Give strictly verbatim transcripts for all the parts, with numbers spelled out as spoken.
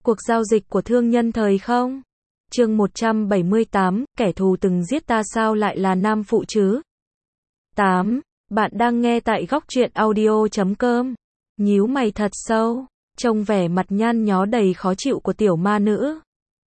Cuộc giao dịch của thương nhân thời không? Chương một trăm bảy mươi tám, kẻ thù từng giết ta sao lại là nam phụ chứ? tám. Bạn đang nghe tại góc truyện audio chấm com. Nhíu mày thật sâu, trông vẻ mặt nhăn nhó đầy khó chịu của tiểu ma nữ.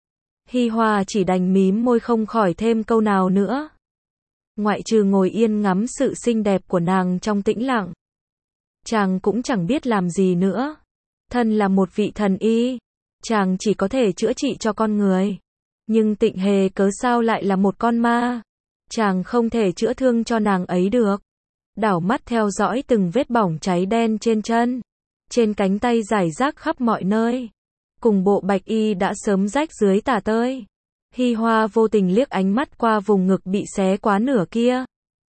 Hi Hoa chỉ đành mím môi không khỏi thêm câu nào nữa. Ngoại trừ ngồi yên ngắm sự xinh đẹp của nàng trong tĩnh lặng, chàng cũng chẳng biết làm gì nữa. Thân là một vị thần y, chàng chỉ có thể chữa trị cho con người. Nhưng Tịnh Hề cớ sao lại là một con ma? Chàng không thể chữa thương cho nàng ấy được. Đảo mắt theo dõi từng vết bỏng cháy đen trên chân, trên cánh tay rải rác khắp mọi nơi, cùng bộ bạch y đã sớm rách dưới tả tơi. Hi Hoa vô tình liếc ánh mắt qua vùng ngực bị xé quá nửa kia.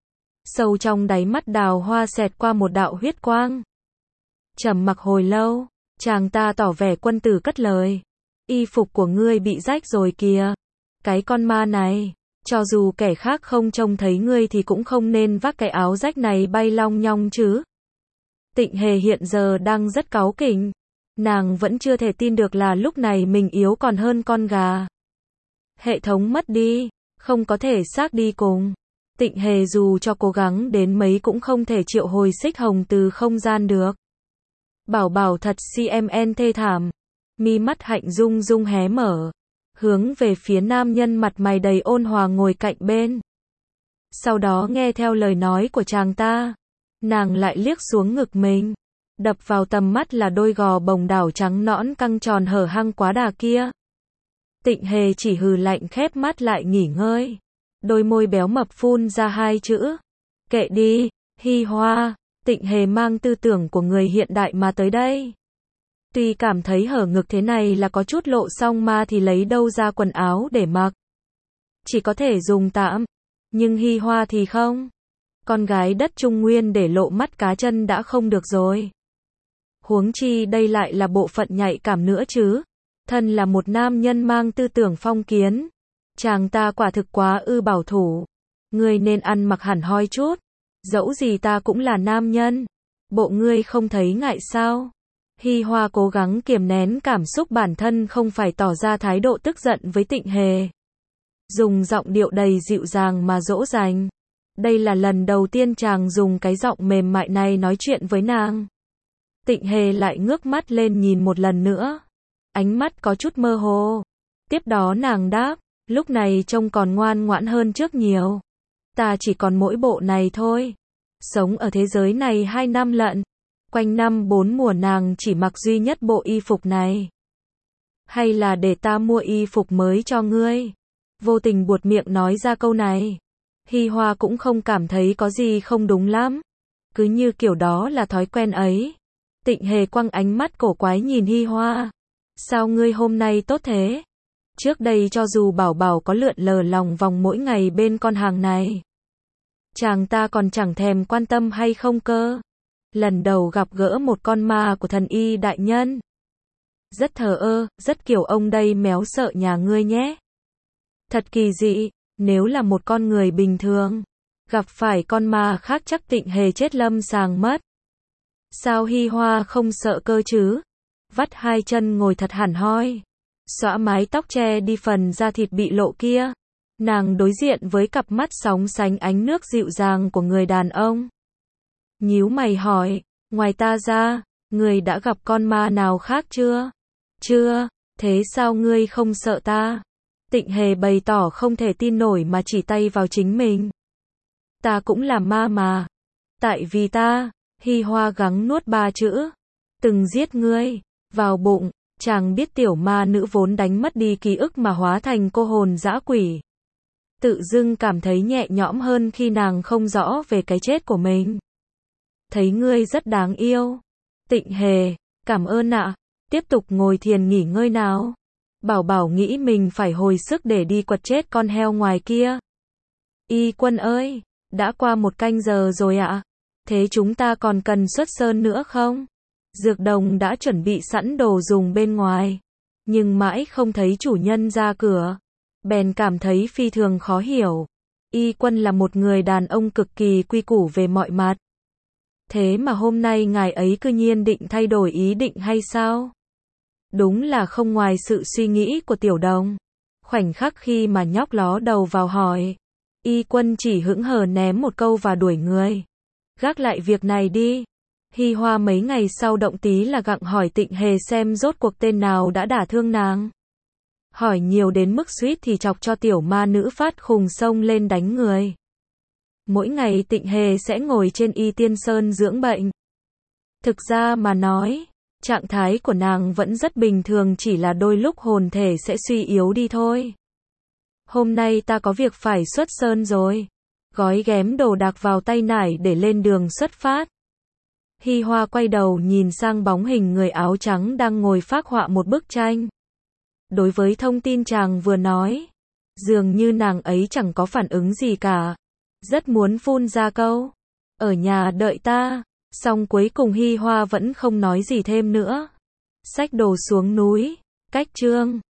Sâu trong đáy mắt Đào Hoa xẹt qua một đạo huyết quang. Trầm mặc hồi lâu, chàng ta tỏ vẻ quân tử cất lời. Y phục của ngươi bị rách rồi kìa. Cái con ma này, cho dù kẻ khác không trông thấy ngươi thì cũng không nên vác cái áo rách này bay long nhong chứ. Tịnh Hề hiện giờ đang rất cáu kỉnh. Nàng vẫn chưa thể tin được là lúc này mình yếu còn hơn con gà. Hệ thống mất đi, không có thể xác đi cùng. Tịnh Hề dù cho cố gắng đến mấy cũng không thể triệu hồi xích hồng từ không gian được. Bảo bảo thật cmn thê thảm. Mi mắt Hạnh Dung Dung hé mở, hướng về phía nam nhân mặt mày đầy ôn hòa ngồi cạnh bên. Sau đó nghe theo lời nói của chàng ta, nàng lại liếc xuống ngực mình. Đập vào tầm mắt là đôi gò bồng đảo trắng nõn căng tròn hở hang quá đà kia. Tịnh Hề chỉ hừ lạnh khép mắt lại nghỉ ngơi. Đôi môi béo mập phun ra hai chữ. Kệ đi, Hi Hoa. Tịnh Hề mang tư tưởng của người hiện đại mà tới đây. Tuy cảm thấy hở ngực thế này là có chút lộ song ma thì lấy đâu ra quần áo để mặc. Chỉ có thể dùng tạm. Nhưng Hi Hoa thì không. Con gái đất Trung Nguyên để lộ mắt cá chân đã không được rồi. Huống chi đây lại là bộ phận nhạy cảm nữa chứ. Thân là một nam nhân mang tư tưởng phong kiến. Chàng ta quả thực quá ư bảo thủ. Ngươi nên ăn mặc hẳn hoi chút. Dẫu gì ta cũng là nam nhân. Bộ ngươi không thấy ngại sao? Hi Hoa cố gắng kiềm nén cảm xúc bản thân không phải tỏ ra thái độ tức giận với Tịnh Hề. Dùng giọng điệu đầy dịu dàng mà dỗ dành. Đây là lần đầu tiên chàng dùng cái giọng mềm mại này nói chuyện với nàng. Tịnh Hề lại ngước mắt lên nhìn một lần nữa. Ánh mắt có chút mơ hồ. Tiếp đó nàng đáp, lúc này trông còn ngoan ngoãn hơn trước nhiều. Ta chỉ còn mỗi bộ này thôi. Sống ở thế giới này hai năm lận. Quanh năm bốn mùa nàng chỉ mặc duy nhất bộ y phục này. Hay là để ta mua y phục mới cho ngươi? Vô tình buột miệng nói ra câu này. Hi Hoa cũng không cảm thấy có gì không đúng lắm. Cứ như kiểu đó là thói quen ấy. Tịnh Hề quăng ánh mắt cổ quái nhìn Hi Hoa. Sao ngươi hôm nay tốt thế? Trước đây cho dù bảo bảo có lượn lờ lòng vòng mỗi ngày bên con hàng này, chàng ta còn chẳng thèm quan tâm hay không cơ. Lần đầu gặp gỡ một con ma của thần y đại nhân. Rất thờ ơ, rất kiểu ông đây méo sợ nhà ngươi nhé. Thật kỳ dị, nếu là một con người bình thường, gặp phải con ma khác chắc Tịnh Hề chết lâm sàng mất. Sao Hi Hoa không sợ cơ chứ? Vắt hai chân ngồi thật hẳn hoi. Xõa mái tóc che đi phần da thịt bị lộ kia. Nàng đối diện với cặp mắt sóng sánh ánh nước dịu dàng của người đàn ông. Nhíu mày hỏi, ngoài ta ra, ngươi đã gặp con ma nào khác chưa? Chưa, thế sao ngươi không sợ ta? Tịnh Hề bày tỏ không thể tin nổi mà chỉ tay vào chính mình. Ta cũng là ma mà. Tại vì ta, Hi Hoa gắng nuốt ba chữ. Từng giết ngươi, vào bụng, chàng biết tiểu ma nữ vốn đánh mất đi ký ức mà hóa thành cô hồn dã quỷ. Tự dưng cảm thấy nhẹ nhõm hơn khi nàng không rõ về cái chết của mình. Thấy ngươi rất đáng yêu. Tịnh Hề, cảm ơn ạ. Tiếp tục ngồi thiền nghỉ ngơi nào. Bảo bảo nghĩ mình phải hồi sức để đi quật chết con heo ngoài kia. Y Quân ơi, đã qua một canh giờ rồi ạ. Thế chúng ta còn cần xuất sơn nữa không? Dược đồng đã chuẩn bị sẵn đồ dùng bên ngoài. Nhưng mãi không thấy chủ nhân ra cửa. Bèn cảm thấy phi thường khó hiểu. Y Quân là một người đàn ông cực kỳ quy củ về mọi mặt. Thế mà hôm nay ngài ấy cư nhiên định thay đổi ý định hay sao? Đúng là không ngoài sự suy nghĩ của Tiểu Đồng. Khoảnh khắc khi mà nhóc ló đầu vào hỏi, Y Quân chỉ hững hờ ném một câu và đuổi người. Gác lại việc này đi. Hi Hoa mấy ngày sau động tí là gặng hỏi Tịnh Hề xem rốt cuộc tên nào đã đả thương nàng. Hỏi nhiều đến mức suýt thì chọc cho tiểu ma nữ phát khùng xông lên đánh người. Mỗi ngày Tịnh Hề sẽ ngồi trên Y Tiên Sơn dưỡng bệnh. Thực ra mà nói, trạng thái của nàng vẫn rất bình thường, chỉ là đôi lúc hồn thể sẽ suy yếu đi thôi. Hôm nay ta có việc phải xuất sơn rồi. Gói ghém đồ đạc vào tay nải để lên đường xuất phát. Hi Hoa quay đầu nhìn sang bóng hình người áo trắng đang ngồi phác họa một bức tranh. Đối với thông tin chàng vừa nói, dường như nàng ấy chẳng có phản ứng gì cả. Rất muốn phun ra câu, ở nhà đợi ta. Xong cuối cùng Hi Hoa vẫn không nói gì thêm nữa. Xách đồ xuống núi, cách Trương